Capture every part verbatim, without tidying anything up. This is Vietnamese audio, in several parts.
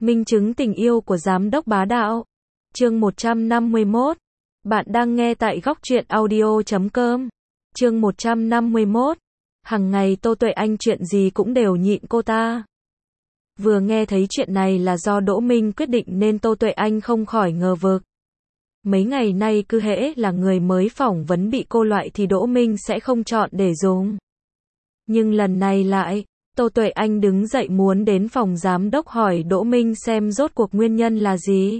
Minh chứng tình yêu của giám đốc bá đạo. Chương một trăm năm mươi mốt. Bạn đang nghe tại góc truyện audio chấm com. Chương một trăm năm mươi mốt. Hằng ngày Tô Tuệ Anh chuyện gì cũng đều nhịn cô ta. Vừa nghe thấy chuyện này là do Đỗ Minh quyết định nên Tô Tuệ Anh không khỏi ngờ vực. Mấy ngày nay cứ hễ là người mới phỏng vấn bị cô loại thì Đỗ Minh sẽ không chọn để dùng. Nhưng lần này lại, Tô Tuệ Anh đứng dậy muốn đến phòng giám đốc hỏi Đỗ Minh xem rốt cuộc nguyên nhân là gì.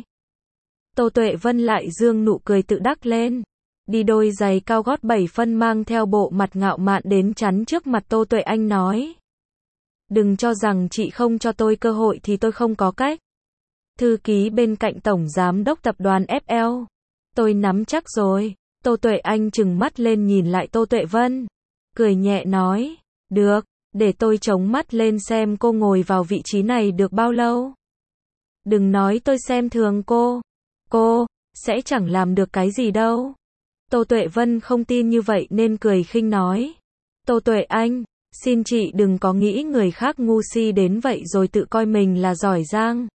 Tô Tuệ Vân lại dương nụ cười tự đắc lên. Đi đôi giày cao gót bảy phân mang theo bộ mặt ngạo mạn đến chắn trước mặt Tô Tuệ Anh nói. Đừng cho rằng chị không cho tôi cơ hội thì tôi không có cách. Thư ký bên cạnh tổng giám đốc tập đoàn ép lờ. Tôi nắm chắc rồi. Tô Tuệ Anh trừng mắt lên nhìn lại Tô Tuệ Vân. Cười nhẹ nói. Được, để tôi chống mắt lên xem cô ngồi vào vị trí này được bao lâu. Đừng nói tôi xem thường cô. Cô, sẽ chẳng làm được cái gì đâu. Tô Tuệ Vân không tin như vậy nên cười khinh nói. Tô Tuệ Anh, xin chị đừng có nghĩ người khác ngu si đến vậy rồi tự coi mình là giỏi giang.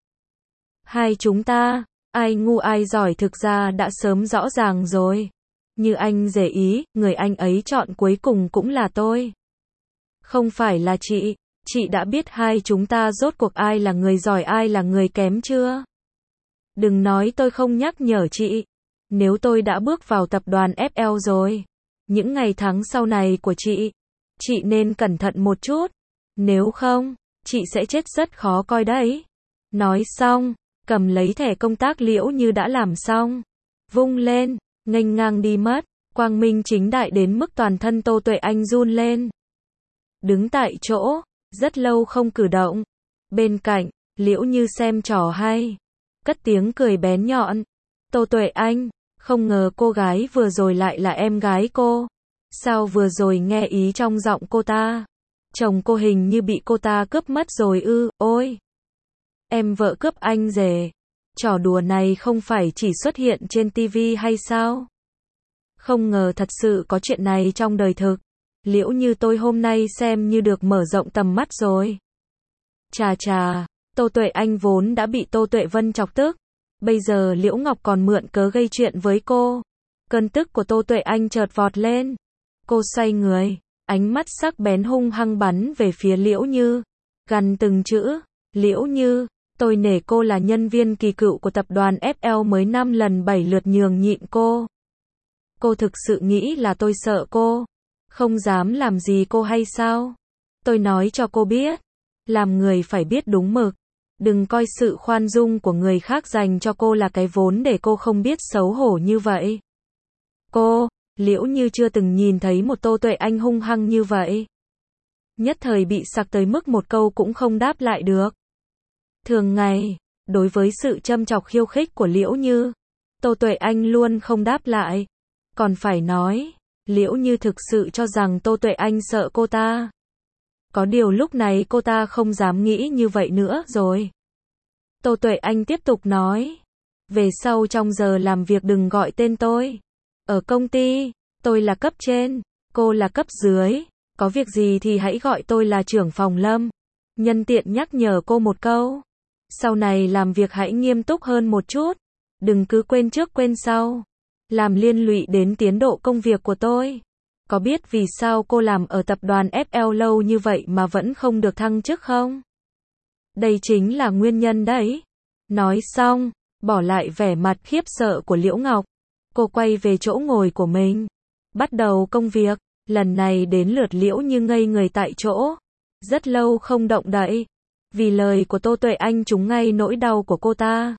Hai chúng ta, ai ngu ai giỏi thực ra đã sớm rõ ràng rồi. Như anh để ý, người anh ấy chọn cuối cùng cũng là tôi. Không phải là chị, chị đã biết hai chúng ta rốt cuộc ai là người giỏi ai là người kém chưa? Đừng nói tôi không nhắc nhở chị. Nếu tôi đã bước vào tập đoàn ép lờ rồi, những ngày tháng sau này của chị, chị nên cẩn thận một chút. Nếu không, chị sẽ chết rất khó coi đấy. Nói xong, cầm lấy thẻ công tác Liễu Như đã làm xong, vung lên, nghênh ngang đi mất, quang minh chính đại đến mức toàn thân Tô Tuệ Anh run lên. Đứng tại chỗ, rất lâu không cử động. Bên cạnh, Liễu Như xem trò hay, cất tiếng cười bén nhọn. Tô Tuệ Anh, không ngờ cô gái vừa rồi lại là em gái cô. Sao vừa rồi nghe ý trong giọng cô ta? Chồng cô hình như bị cô ta cướp mất rồi ư, ôi. Em vợ cướp anh rể. Trò đùa này không phải chỉ xuất hiện trên ti vi hay sao? Không ngờ thật sự có chuyện này trong đời thực. Liễu Như tôi hôm nay xem như được mở rộng tầm mắt rồi. Chà chà, Tô Tuệ Anh vốn đã bị Tô Tuệ Vân chọc tức. Bây giờ Liễu Ngọc còn mượn cớ gây chuyện với cô. Cơn tức của Tô Tuệ Anh chợt vọt lên. Cô xoay người, ánh mắt sắc bén hung hăng bắn về phía Liễu Như. Gằn từng chữ, Liễu Như, tôi nể cô là nhân viên kỳ cựu của tập đoàn ép lờ mới năm lần bảy lượt nhường nhịn cô. Cô thực sự nghĩ là tôi sợ cô, không dám làm gì cô hay sao? Tôi nói cho cô biết, làm người phải biết đúng mực. Đừng coi sự khoan dung của người khác dành cho cô là cái vốn để cô không biết xấu hổ như vậy. Cô, Liễu Như chưa từng nhìn thấy một Tô Tuệ Anh hung hăng như vậy. Nhất thời bị sặc tới mức một câu cũng không đáp lại được. Thường ngày, đối với sự châm chọc khiêu khích của Liễu Như, Tô Tuệ Anh luôn không đáp lại. Còn phải nói, Liễu Như thực sự cho rằng Tô Tuệ Anh sợ cô ta. Có điều lúc này cô ta không dám nghĩ như vậy nữa rồi. Tô Tuệ Anh tiếp tục nói. Về sau trong giờ làm việc đừng gọi tên tôi. Ở công ty, tôi là cấp trên, cô là cấp dưới. Có việc gì thì hãy gọi tôi là trưởng phòng Lâm. Nhân tiện nhắc nhở cô một câu. Sau này làm việc hãy nghiêm túc hơn một chút. Đừng cứ quên trước quên sau. Làm liên lụy đến tiến độ công việc của tôi. Có biết vì sao cô làm ở tập đoàn ép lờ lâu như vậy mà vẫn không được thăng chức không? Đây chính là nguyên nhân đấy. Nói xong, bỏ lại vẻ mặt khiếp sợ của Liễu Ngọc. Cô quay về chỗ ngồi của mình. Bắt đầu công việc. Lần này đến lượt Liễu Như ngây người tại chỗ. Rất lâu không động đậy. Vì lời của Tô Tuệ Anh trúng ngay nỗi đau của cô ta.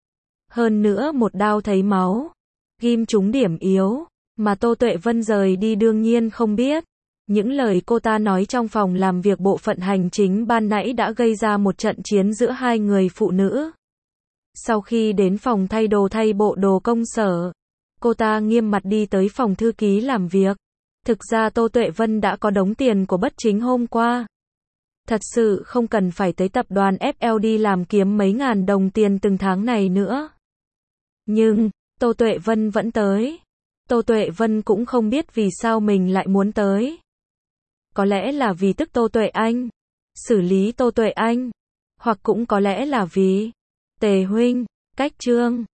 Hơn nữa một đao thấy máu. Ghim trúng điểm yếu. Mà Tô Tuệ Vân rời đi đương nhiên không biết. Những lời cô ta nói trong phòng làm việc bộ phận hành chính ban nãy đã gây ra một trận chiến giữa hai người phụ nữ. Sau khi đến phòng thay đồ thay bộ đồ công sở, cô ta nghiêm mặt đi tới phòng thư ký làm việc. Thực ra Tô Tuệ Vân đã có đống tiền của bất chính hôm qua. Thật sự không cần phải tới tập đoàn ép lờ đi làm kiếm mấy ngàn đồng tiền từng tháng này nữa. Nhưng, Tô Tuệ Vân vẫn tới. Tô Tuệ Vân cũng không biết vì sao mình lại muốn tới. Có lẽ là vì tức Tô Tuệ Anh, xử lý Tô Tuệ Anh, hoặc cũng có lẽ là vì Tề huynh, cách chương.